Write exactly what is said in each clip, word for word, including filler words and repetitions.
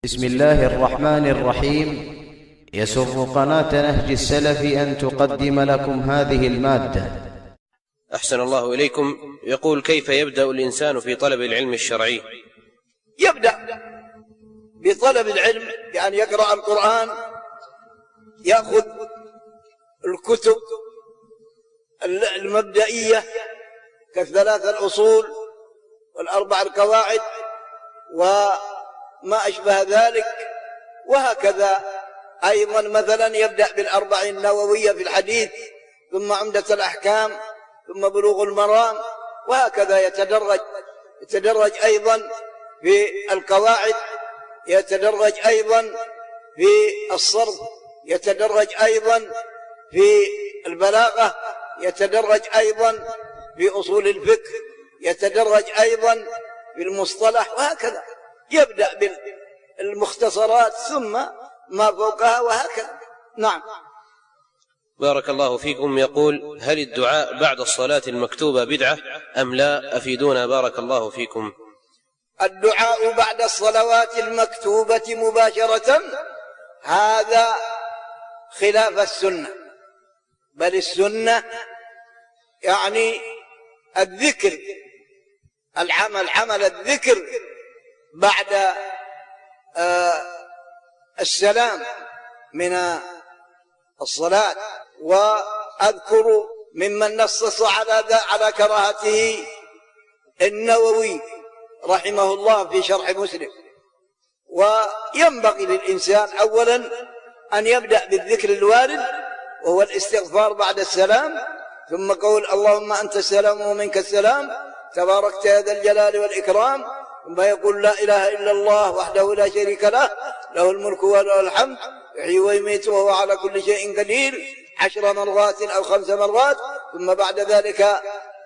بسم الله الرحمن الرحيم. يسر قناة نهج السلف أن تقدم لكم هذه المادة. أحسن الله إليكم. يقول: كيف يبدأ الإنسان في طلب العلم الشرعي؟ يبدأ بطلب العلم بأن يقرأ القرآن، يأخذ الكتب المبدئية كالثلاث الأصول والأربع القواعد وما أشبه ذلك، وهكذا أيضا مثلا يبدأ بالأربعين النووية في الحديث، ثم عمدة الأحكام، ثم بلوغ المرام، وهكذا يتدرج يتدرج أيضا في القواعد، يتدرج أيضا في الصرف، يتدرج أيضا في البلاغة، يتدرج أيضا في أصول الفقه، يتدرج أيضا في المصطلح، وهكذا يبدأ بالمختصرات ثم ما فوقها، وهكذا. نعم. بارك الله فيكم. يقول: هل الدعاء بعد الصلاة المكتوبة بدعة أم لا؟ أفيدونا بارك الله فيكم. الدعاء بعد الصلوات المكتوبة مباشرة هذا خلاف السنة، بل السنة يعني الذكر، العمل عمل الذكر بعد آه السلام من الصلاة. وأذكر ممن نصص على على كراهته النووي رحمه الله في شرح مسلم. وينبغي للإنسان أولا أن يبدأ بالذكر الوارد وهو الاستغفار بعد السلام، ثم قول اللهم أنت السلام ومنك السلام تباركت يا ذا الجلال والإكرام، ثم يقول لا إله إلا الله وحده لا شريك له له الملك وله الحمد يحيي ويميت وهو على كل شيء قدير عشر مرات أو خمس مرات، ثم بعد ذلك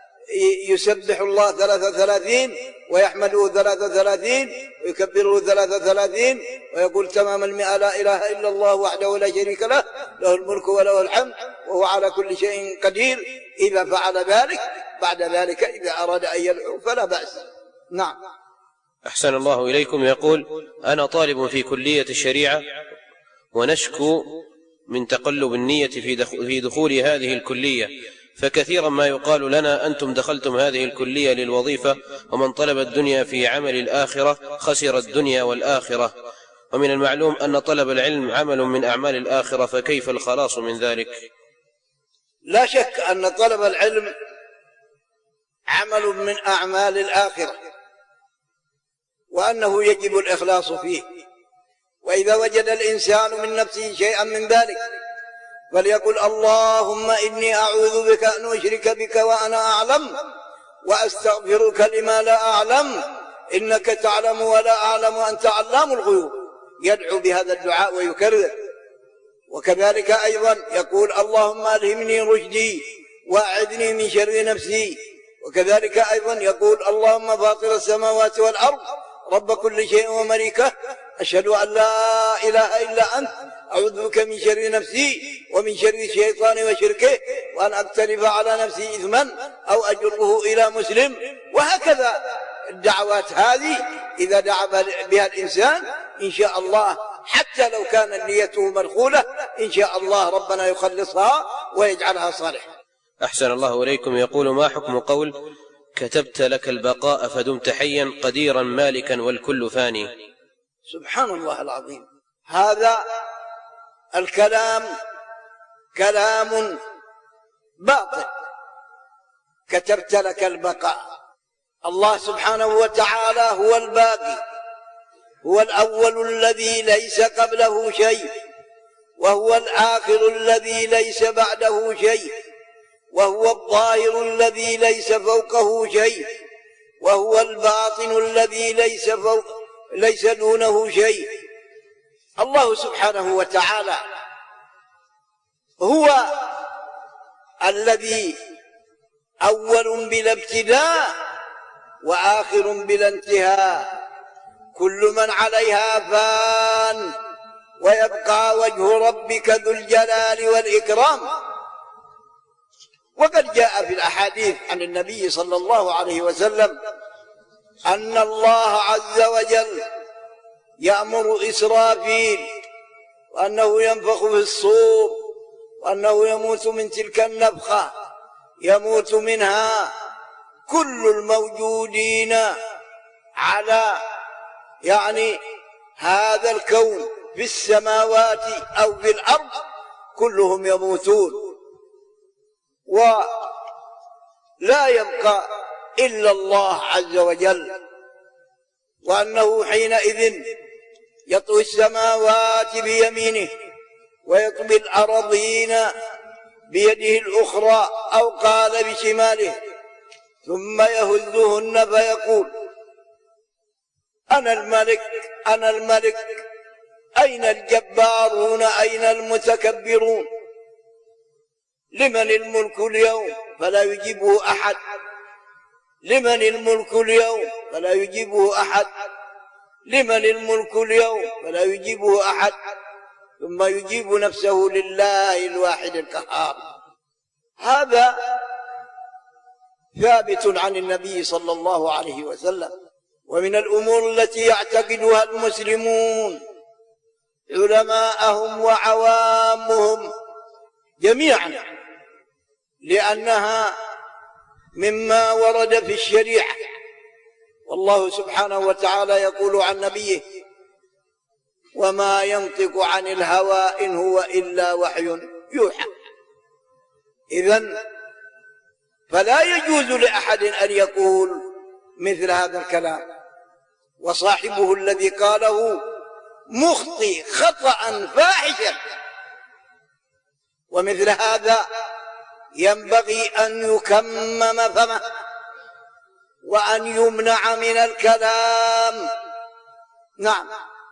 يسبح الله ثلاثة ثلاثين ويحمده ثلاثة ثلاثين ويكبره ثلاثة ثلاثين ويقول تمام المئة لا إله إلا الله وحده لا شريك له له الملك وله الحمد وهو على كل شيء قدير. إذا فعل ذلك بعد ذلك إذا أراد أن يدعو فلا بأس. نعم. أحسن الله إليكم. يقول: أنا طالب في كلية الشريعة ونشكو من تقلب النية في دخول هذه الكلية، فكثيرا ما يقال لنا أنتم دخلتم هذه الكلية للوظيفة، ومن طلب الدنيا في عمل الآخرة خسر الدنيا والآخرة، ومن المعلوم أن طلب العلم عمل من أعمال الآخرة، فكيف الخلاص من ذلك؟ لا شك أن طلب العلم عمل من أعمال الآخرة، وأنه يجب الإخلاص فيه. وإذا وجد الإنسان من نفسه شيئا من ذلك فليقل اللهم إني أعوذ بك أن أشرك بك وأنا أعلم وأستغفرك لما لا أعلم إنك تعلم ولا أعلم وأنت علام الغيوب، يدعو بهذا الدعاء ويكرر. وكذلك أيضا يقول اللهم ألهمني رشدي وأعذني من شر نفسي. وكذلك أيضا يقول اللهم فاطر السماوات والأرض رب كل شيء ومليكه أشهد أن لا إله إلا أنت أعوذ بك من شر نفسي ومن شر الشيطان وشركه وأن أقترف على نفسي إثما أو أجره إلى مسلم. وهكذا الدعوات هذه إذا دعا بها الإنسان إن شاء الله حتى لو كان نيته مدخولة إن شاء الله ربنا يخلصها ويجعلها صالحة. أحسن الله إليكم. يقول: ما حكم قول كتبت لك البقاء فدمت حيا قديرا مالكا والكل فاني؟ سبحان الله العظيم، هذا الكلام كلام باطل. كتبت لك البقاء، الله سبحانه وتعالى هو الباقي، هو الأول الذي ليس قبله شيء، وهو الآخر الذي ليس بعده شيء، وهو الظاهر الذي ليس فوقه شيء، وهو الباطن الذي ليس فوق ليس دونه شيء. الله سبحانه وتعالى هو الذي أول بلا ابتداء وآخر بلا انتهاء، كل من عليها فان ويبقى وجه ربك ذو الجلال والإكرام. وقد جاء في الأحاديث عن النبي صلى الله عليه وسلم أن الله عز وجل يأمر إسرافيل وأنه ينفخ في الصور وأنه يموت من تلك النفخة، يموت منها كل الموجودين على يعني هذا الكون في السماوات أو في الأرض، كلهم يموتون ولا يبقى إلا الله عز وجل، وأنه حينئذ يطوي السماوات بيمينه ويطوي الأراضين بيده الأخرى أو قال بشماله، ثم يهزهن فيقول أنا الملك أنا الملك، أين الجبارون أين المتكبرون؟ لمن الملك اليوم؟ فلا يجيبه أحد. لمن الملك اليوم؟ فلا يجيبه أحد. لمن الملك اليوم؟ فلا يجيبه أحد. ثم يجيب نفسه لله الواحد القهار. هذا ثابت عن النبي صلى الله عليه وسلم، ومن الأمور التي يعتقدها المسلمون علماءهم وعوامهم جميعا، لأنها مما ورد في الشريعة. والله سبحانه وتعالى يقول عن نبيه وما ينطق عن الهوى إن هو إلا وحي يوحى. إذن فلا يجوز لأحد أن يقول مثل هذا الكلام، وصاحبه الذي قاله مخطئ خطأ فاحشا. ومثل هذا ينبغي أن يكمم فمه وأن يمنع من الكلام. نعم.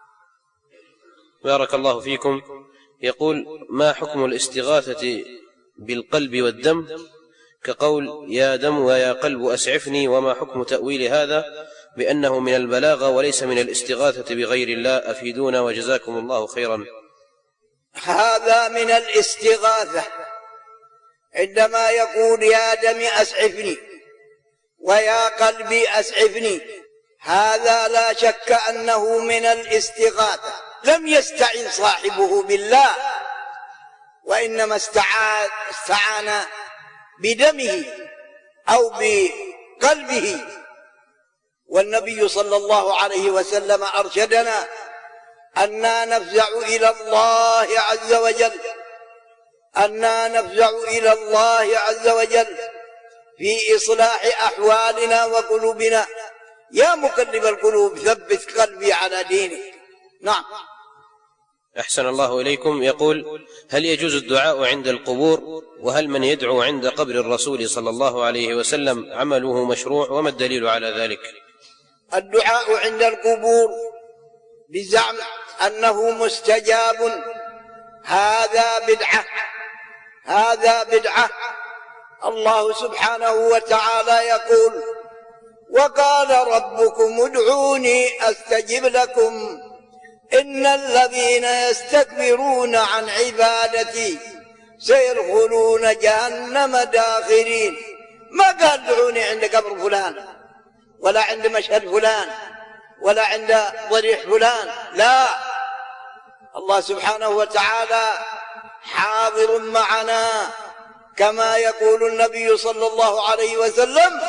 بارك الله فيكم. يقول ما حكم الاستغاثة بالقلب والدم كقول يا دم ويا قلب أسعفني، وما حكم تأويل هذا بأنه من البلاغة وليس من الاستغاثة بغير الله؟ أفيدونا وجزاكم الله خيرا. هذا من الاستغاثة، عندما يقول يا دم أسعفني ويا قلبي أسعفني، هذا لا شك أنه من الاستغاثة. لم يستعن صاحبه بالله، وإنما استعان, استعان بدمه أو بقلبه. والنبي صلى الله عليه وسلم أرشدنا أننا نفزع إلى الله عز وجل أننا نفزع إلى الله عز وجل في إصلاح أحوالنا وقلوبنا. يا مقلب القلوب ثبت قلبي على دينك. نعم. أحسن الله إليكم. يقول هل يجوز الدعاء عند القبور؟ وهل من يدعو عند قبر الرسول صلى الله عليه وسلم عمله مشروع؟ وما الدليل على ذلك؟ الدعاء عند القبور بزعم أنه مستجاب هذا بدعة، هذا بدعة. الله سبحانه وتعالى يقول وقال ربكم ادعوني أستجب لكم إن الذين يستكبرون عن عبادتي سيدخلون جهنم داخرين. ما قال ادعوني عند قبر فلان ولا عند مشهد فلان ولا عند ضريح فلان، لا، الله سبحانه وتعالى حاضر معنا، كما يقول النبي صلى الله عليه وسلم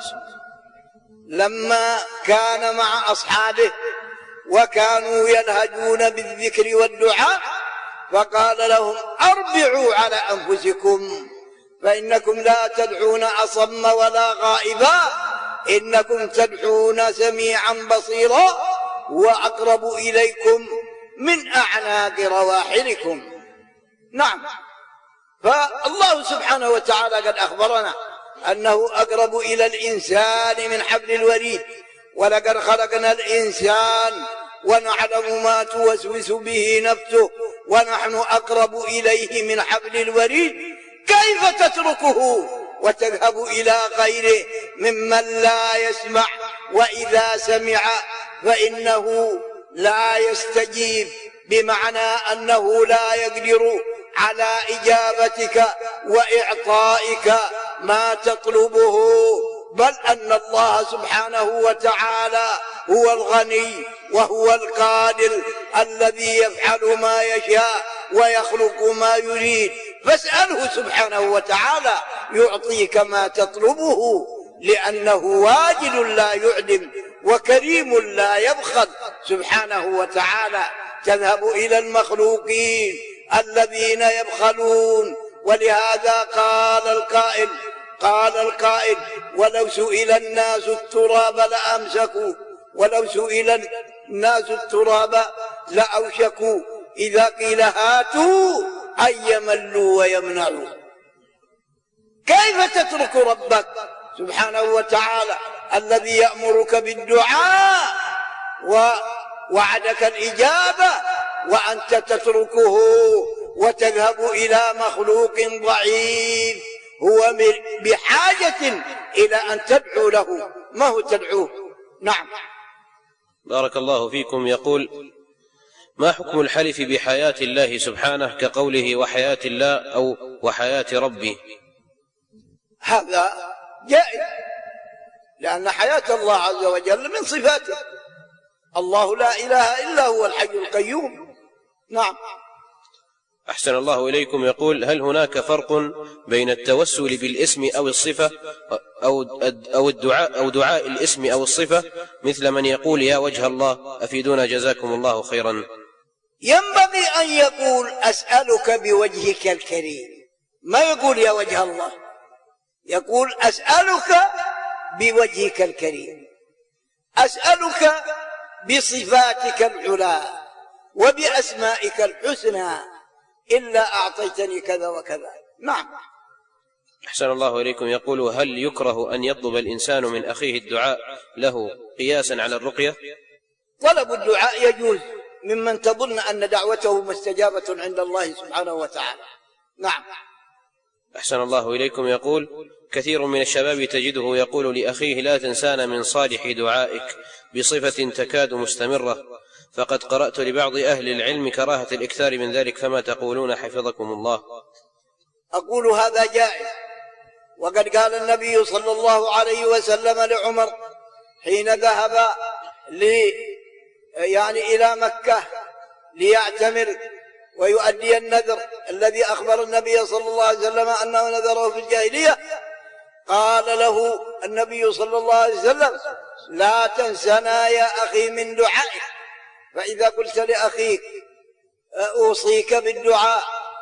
لما كان مع أصحابه وكانوا يلهجون بالذكر والدعاء فقال لهم أربعوا على أنفسكم فإنكم لا تدعون أصم ولا غائبا، إنكم تدعون سميعا بصيرا وأقرب إليكم من أعناق رواحلكم. نعم. فالله سبحانه وتعالى قد أخبرنا أنه أقرب إلى الإنسان من حبل الوريد، ولقد خلقنا الإنسان ونعلم ما توسوس به نفسه ونحن أقرب إليه من حبل الوريد. كيف تتركه وتذهب إلى غيره ممن لا يسمع، وإذا سمع فإنه لا يستجيب، بمعنى أنه لا يقدر على إجابتك وإعطائك ما تطلبه، بل أن الله سبحانه وتعالى هو الغني وهو القادر الذي يفعل ما يشاء ويخلق ما يريد، فاسأله سبحانه وتعالى يعطيك ما تطلبه، لأنه واجد لا يعدم وكريم لا يبخل سبحانه وتعالى. تذهب إلى المخلوقين الذين يبخلون، ولهذا قال القائل قال القائل ولو سئل الناس التراب لأمسكوا ولو سئل الناس التراب لأوشكوا إذا قيل هاتوا أن يملوا ويمنعوا. كيف تترك ربك سبحانه وتعالى الذي يأمرك بالدعاء ووعدك الإجابة وأنت تتركه وتذهب إلى مخلوق ضعيف هو بحاجة إلى أن تدعو له؟ ما هو تدعوه؟ نعم. بارك الله فيكم. يقول: ما حكم الحلف بحياة الله سبحانه كقوله وحياة الله أو وحياة ربي؟ هذا جائز، لأن حياة الله عز وجل من صفاته. الله لا إله إلا هو الحي القيوم. نعم. أحسن الله إليكم. يقول: هل هناك فرق بين التوسل بالاسم أو الصفة أو أو الدعاء أو دعاء الاسم أو الصفة، مثل من يقول يا وجه الله؟ أفيدونا جزاكم الله خيرا. ينبغي أن يقول أسألك بوجهك الكريم، ما يقول يا وجه الله، يقول أسألك بوجهك الكريم، أسألك بصفاتك العلى وبأسمائك الحسنى إلا أعطيتني كذا وكذا. نعم. أحسن الله إليكم. يقول: هل يكره أن يطلب الإنسان من أخيه الدعاء له قياسا على الرقية؟ طلب الدعاء يجوز ممن تظن أن دعوته مستجابة عند الله سبحانه وتعالى. نعم. أحسن الله إليكم. يقول: كثير من الشباب تجده يقول لأخيه لا تنسانا من صالح دعائك بصفة تكاد مستمرة، فقد قرأت لبعض أهل العلم كراهة الإكثار من ذلك، فما تقولون حفظكم الله؟ أقول هذا جائز، وقد قال النبي صلى الله عليه وسلم لعمر حين ذهب لي يعني إلى مكة ليعتمر ويؤدي النذر الذي أخبر النبي صلى الله عليه وسلم أنه نذره في الجاهلية، قال له النبي صلى الله عليه وسلم لا تنسنا يا أخي من دعائك، فإذا قلت لأخيك أوصيك بالدعاء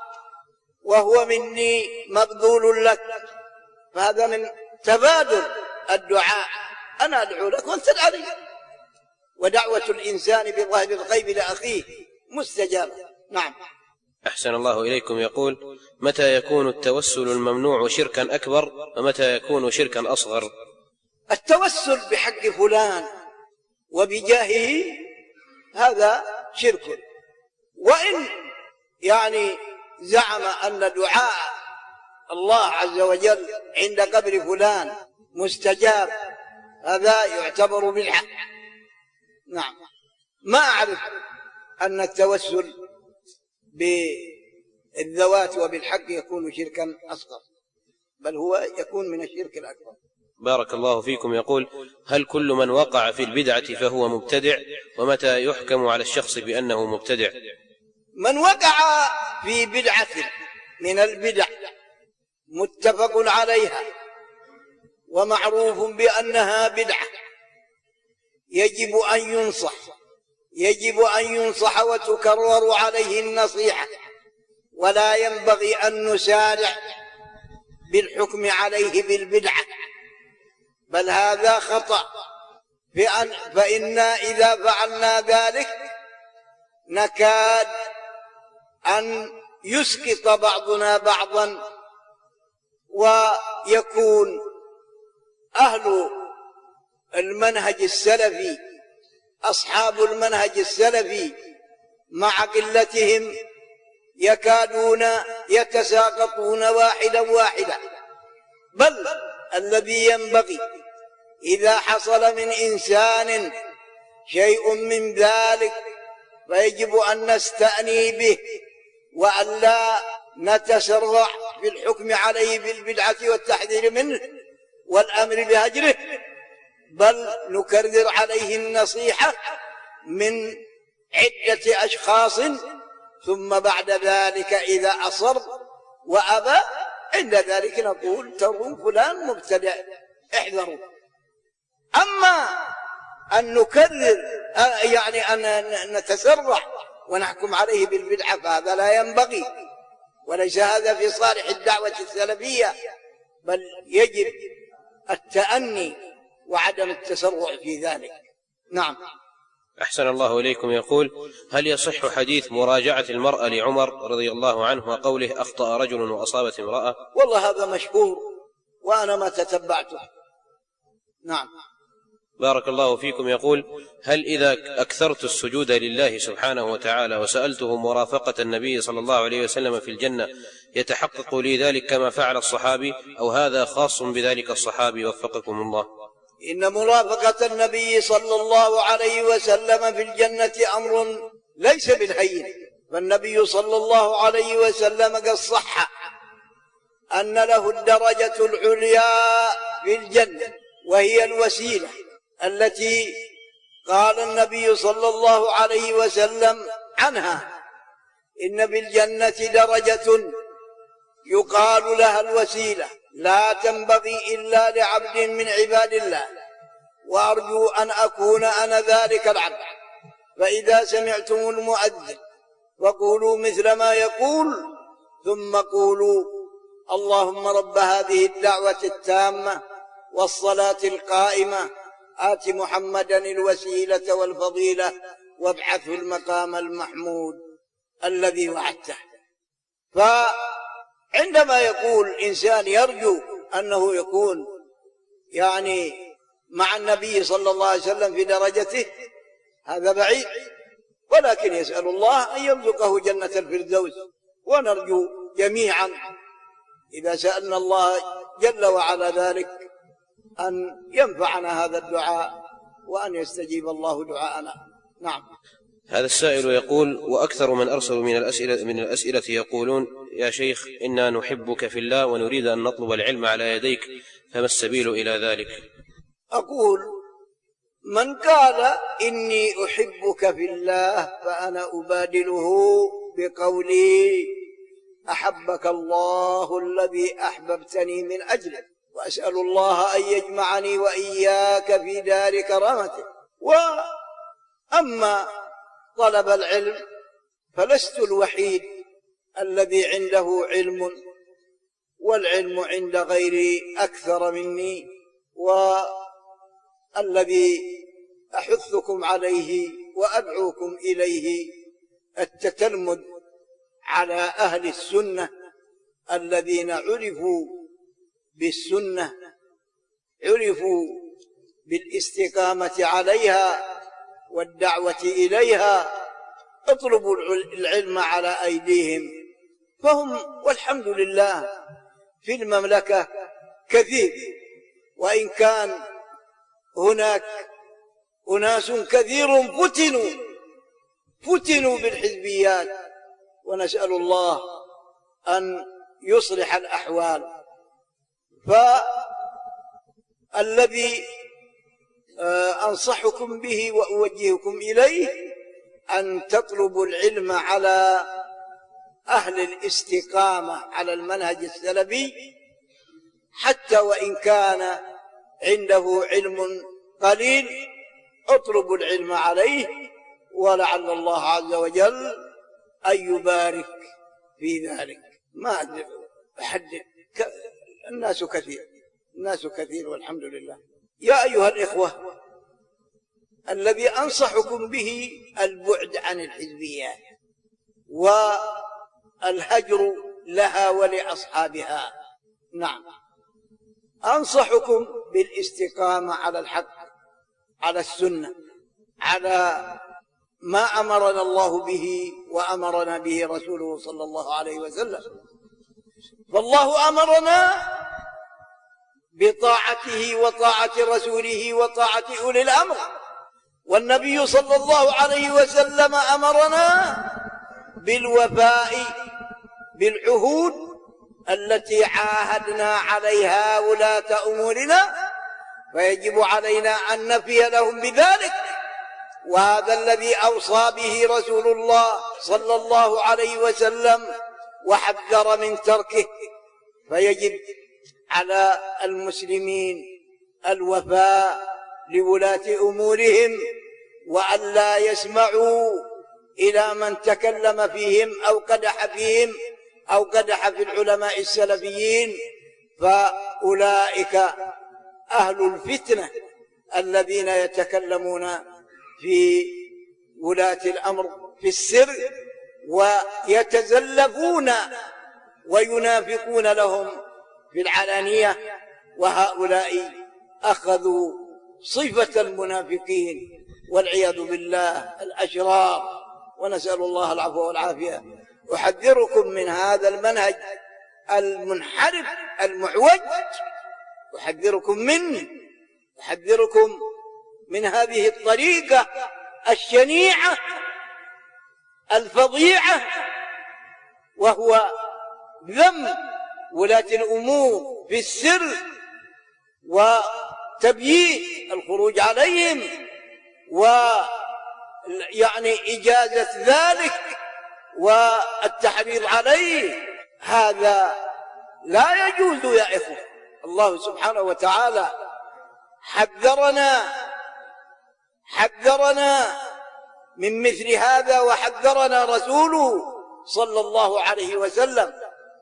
وهو مني مبذول لك، فهذا من تبادل الدعاء، أنا أدعو لك وأنت تدعو لي، ودعوة الإنسان بظاهر الغيب لأخيه مستجابة. نعم. أحسن الله إليكم. يقول: متى يكون التوسل الممنوع شركا أكبر ومتى يكون شركا أصغر؟ التوسل بحق فلان وبجاهه هذا شرك، وإن يعني زعم أن دعاء الله عز وجل عند قبر فلان مستجاب هذا يعتبر بالحق. نعم. ما أعرف أن التوسل بالذوات وبالحق يكون شركا أصغر، بل هو يكون من الشرك الأكبر. بارك الله فيكم. يقول: هل كل من وقع في البدعة فهو مبتدع؟ ومتى يحكم على الشخص بأنه مبتدع؟ من وقع في بدعة من البدع متفق عليها ومعروف بأنها بدعة يجب أن ينصح يجب أن ينصح وتكرر عليه النصيحة، ولا ينبغي أن نسارع بالحكم عليه بالبدعة، بل هذا خطأ، فإنا إذا فعلنا ذلك نكاد أن يسقط بعضنا بعضا، ويكون أهل المنهج السلفي أصحاب المنهج السلفي مع قلتهم يكادون يتساقطون واحدا واحدا، بل الذي ينبغي إذا حصل من إنسان شيء من ذلك فيجب أن نستأني به وأن لا نتسرع في الحكم عليه بالبدعة والتحذير منه والأمر بهجره، بل نكرر عليه النصيحة من عدة أشخاص، ثم بعد ذلك إذا أصر وأبى عند ذلك نقول ترون فلان مبتدع احذروا. أما أن نكرر يعني أن نتسرع ونحكم عليه بالبدعة فهذا لا ينبغي، وليس هذا في صالح الدعوة السلفية، بل يجب التأني وعدم التسرع في ذلك. نعم. أحسن الله إليكم. يقول: هل يصح حديث مراجعة المرأة لعمر رضي الله عنه وقوله أخطأ رجل وأصابت امرأة؟ والله هذا مشهور وأنا ما تتبعته. نعم. بارك الله فيكم. يقول: هل إذا أكثرت السجود لله سبحانه وتعالى وسألته مرافقة النبي صلى الله عليه وسلم في الجنة يتحقق لي ذلك كما فعل الصحابي، أو هذا خاص بذلك الصحابي وفقكم الله؟ إن مرافقة النبي صلى الله عليه وسلم في الجنة أمر ليس بالهين، فالنبي صلى الله عليه وسلم قد صح أن له الدرجة العليا في الجنة، وهي الوسيلة التي قال النبي صلى الله عليه وسلم عنها: إن بالجنة درجة يقال لها الوسيلة لا تنبغي إلا لعبد من عباد الله، وأرجو أن أكون أنا ذلك العبد. فإذا سمعتم المؤذن فقولوا مثل ما يقول، ثم قولوا: اللهم رب هذه الدعوة التامة والصلاة القائمة آت محمدا الوسيلة والفضيلة وابعثه المقام المحمود الذي وعدته. فعندما يقول إنسان يرجو أنه يكون يعني مع النبي صلى الله عليه وسلم في درجته، هذا بعيد، ولكن يسأل الله أن يرزقه جنة الفردوس، ونرجو جميعا إذا سألنا الله جل وعلا ذلك أن ينفعنا هذا الدعاء وأن يستجيب الله دعاءنا. نعم. هذا السائل يقول: وأكثر من أرسلوا من الأسئلة, من الأسئلة يقولون: يا شيخ إنا نحبك في الله ونريد أن نطلب العلم على يديك، فما السبيل إلى ذلك؟ أقول: من قال إني أحبك في الله فأنا أبادله بقولي: أحبك الله الذي أحببتني من أجله، وأسأل الله أن يجمعني وإياك في دار كرامته. وأما طلب العلم فلست الوحيد الذي عنده علم، والعلم عند غيري أكثر مني، والذي أحثكم عليه وأدعوكم إليه التتلمذ على أهل السنة الذين عرفوا بالسنة، عرفوا بالاستقامة عليها والدعوة إليها. اطلبوا العلم على أيديهم، فهم والحمد لله في المملكة كثير، وإن كان هناك أناس كثير فتنوا فتنوا بالحزبيات، ونسأل الله أن يصلح الأحوال. فالذي أنصحكم به وأوجهكم إليه أن تطلبوا العلم على أهل الاستقامة على المنهج السلفي، حتى وإن كان عنده علم قليل اطلبوا العلم عليه، ولعل الله عز وجل أن يبارك في ذلك. ما أدري أحدد، الناس كثير الناس كثير والحمد لله. يا أيها الإخوة، الذي أنصحكم به البعد عن الحزبيات والهجر لها ولأصحابها. نعم. أنصحكم بالاستقامة على الحق، على السنة، على ما أمرنا الله به وأمرنا به رسوله صلى الله عليه وسلم. فالله أمرنا بطاعته وطاعة رسوله وطاعة أولي الأمر، والنبي صلى الله عليه وسلم أمرنا بالوفاء بالعهود التي عاهدنا عليها ولاة أمورنا، فيجب علينا أن نفي لهم بذلك وهذا الذي أوصى به رسول الله صلى الله عليه وسلم وحذر من تركه. فيجب على المسلمين الوفاء لولاة أمورهم، وألا يسمعوا إلى من تكلم فيهم أو قدح فيهم أو قدح في العلماء السلفيين، فأولئك أهل الفتنة الذين يتكلمون في ولاة الأمر في السر ويتزلفون وينافقون لهم في العلانية، وهؤلاء أخذوا صفة المنافقين والعياذ بالله الأشرار، ونسأل الله العفو والعافية. أحذركم من هذا المنهج المنحرف المعوج، أحذركم منه، أحذركم من هذه الطريقة الشنيعة الفظيعة، وهو ذم ولاة الأمور في السر وتبيين الخروج عليهم ويعني إجازة ذلك والتحريض عليه. هذا لا يجوز يا إخوة. الله سبحانه وتعالى حذرنا حذرنا من مثل هذا، وحذرنا رسوله صلى الله عليه وسلم.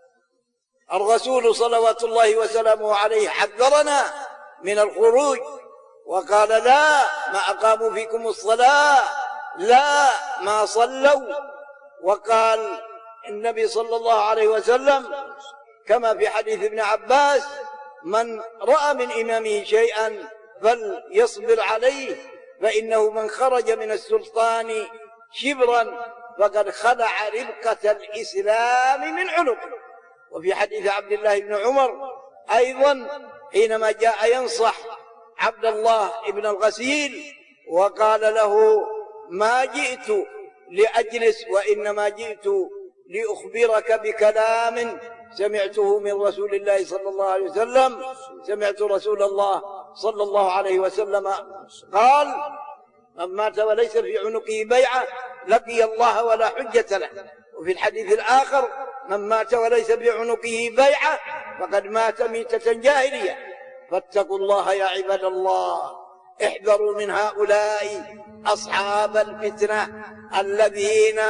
الرسول صلوات الله وسلامه عليه حذرنا من الخروج وقال: لا ما أقاموا فيكم الصلاة لا ما صلوا. وقال النبي صلى الله عليه وسلم كما في حديث ابن عباس: من رأى من إمامه شيئا فليصبر عليه، فإنه من خرج من السلطان شبرا فقد خلع ربقة الإسلام من عنقه. وفي حديث عبد الله بن عمر أيضا حينما جاء ينصح عبد الله بن الغسيل وقال له: ما جئت لأجلس وإنما جئت لأخبرك بكلام سمعته من رسول الله صلى الله عليه وسلم. سمعت رسول الله صلى الله عليه وسلم قال: من مات وليس في عنقه بيعة لقي الله ولا حجة له. وفي الحديث الآخر: من مات وليس في عنقه بيعة فقد مات ميتة جاهلية. فاتقوا الله يا عباد الله، احذروا من هؤلاء أصحاب الفتنة الذين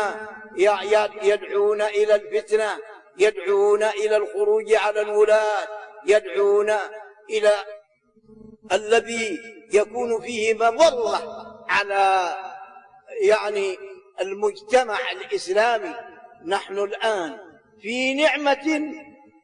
يدعون إلى الفتنة، يدعون إلى الخروج على الولاة، يدعون إلى الذي يكون فيه مضرة على يعني المجتمع الإسلامي. نحن الآن في نعمة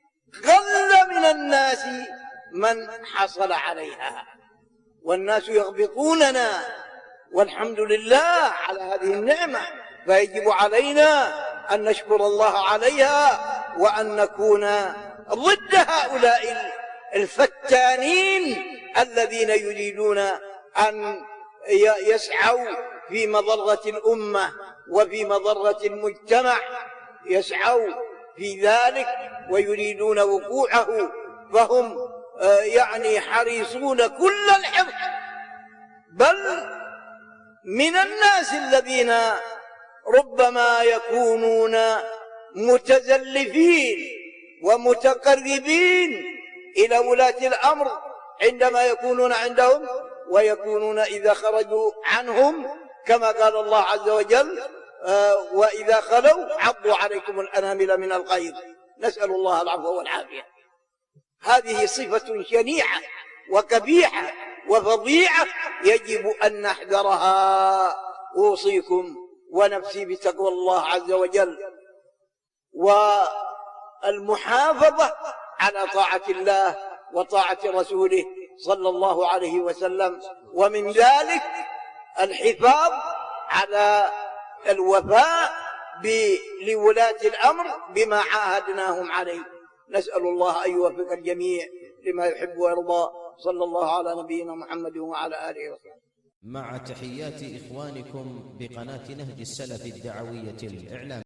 قل من الناس من حصل عليها، والناس يغبطوننا، والحمد لله على هذه النعمة. فيجب علينا أن نشكر الله عليها وأن نكون ضد هؤلاء الفتانين الذين يريدون أن يسعوا في مضرة الأمة وفي مضرة المجتمع، يسعوا في ذلك ويريدون وقوعه، فهم يعني حريصون كل الحرص. بل من الناس الذين ربما يكونون متزلفين ومتقربين إلى ولاة الأمر عندما يكونون عندهم، ويكونون إذا خرجوا عنهم كما قال الله عز وجل: وإذا خلوا عضوا عليكم الأنامل من الغيظ. نسأل الله العفو والعافية. هذه صفة شنيعة وكبيحة وفظيعة يجب أن نحذرها. أوصيكم ونفسي بتقوى الله عز وجل والمحافظة على طاعة الله وطاعة رسوله صلى الله عليه وسلم، ومن ذلك الحفاظ على الوفاء لولاة الأمر بما عاهدناهم عليه. نسأل الله أن يوفق الجميع لما يحب ويرضى. صلى الله على نبينا محمد وعلى آله وصحبه. مع تحيات إخوانكم بقناة نهج السلف الدعوية الإعلام.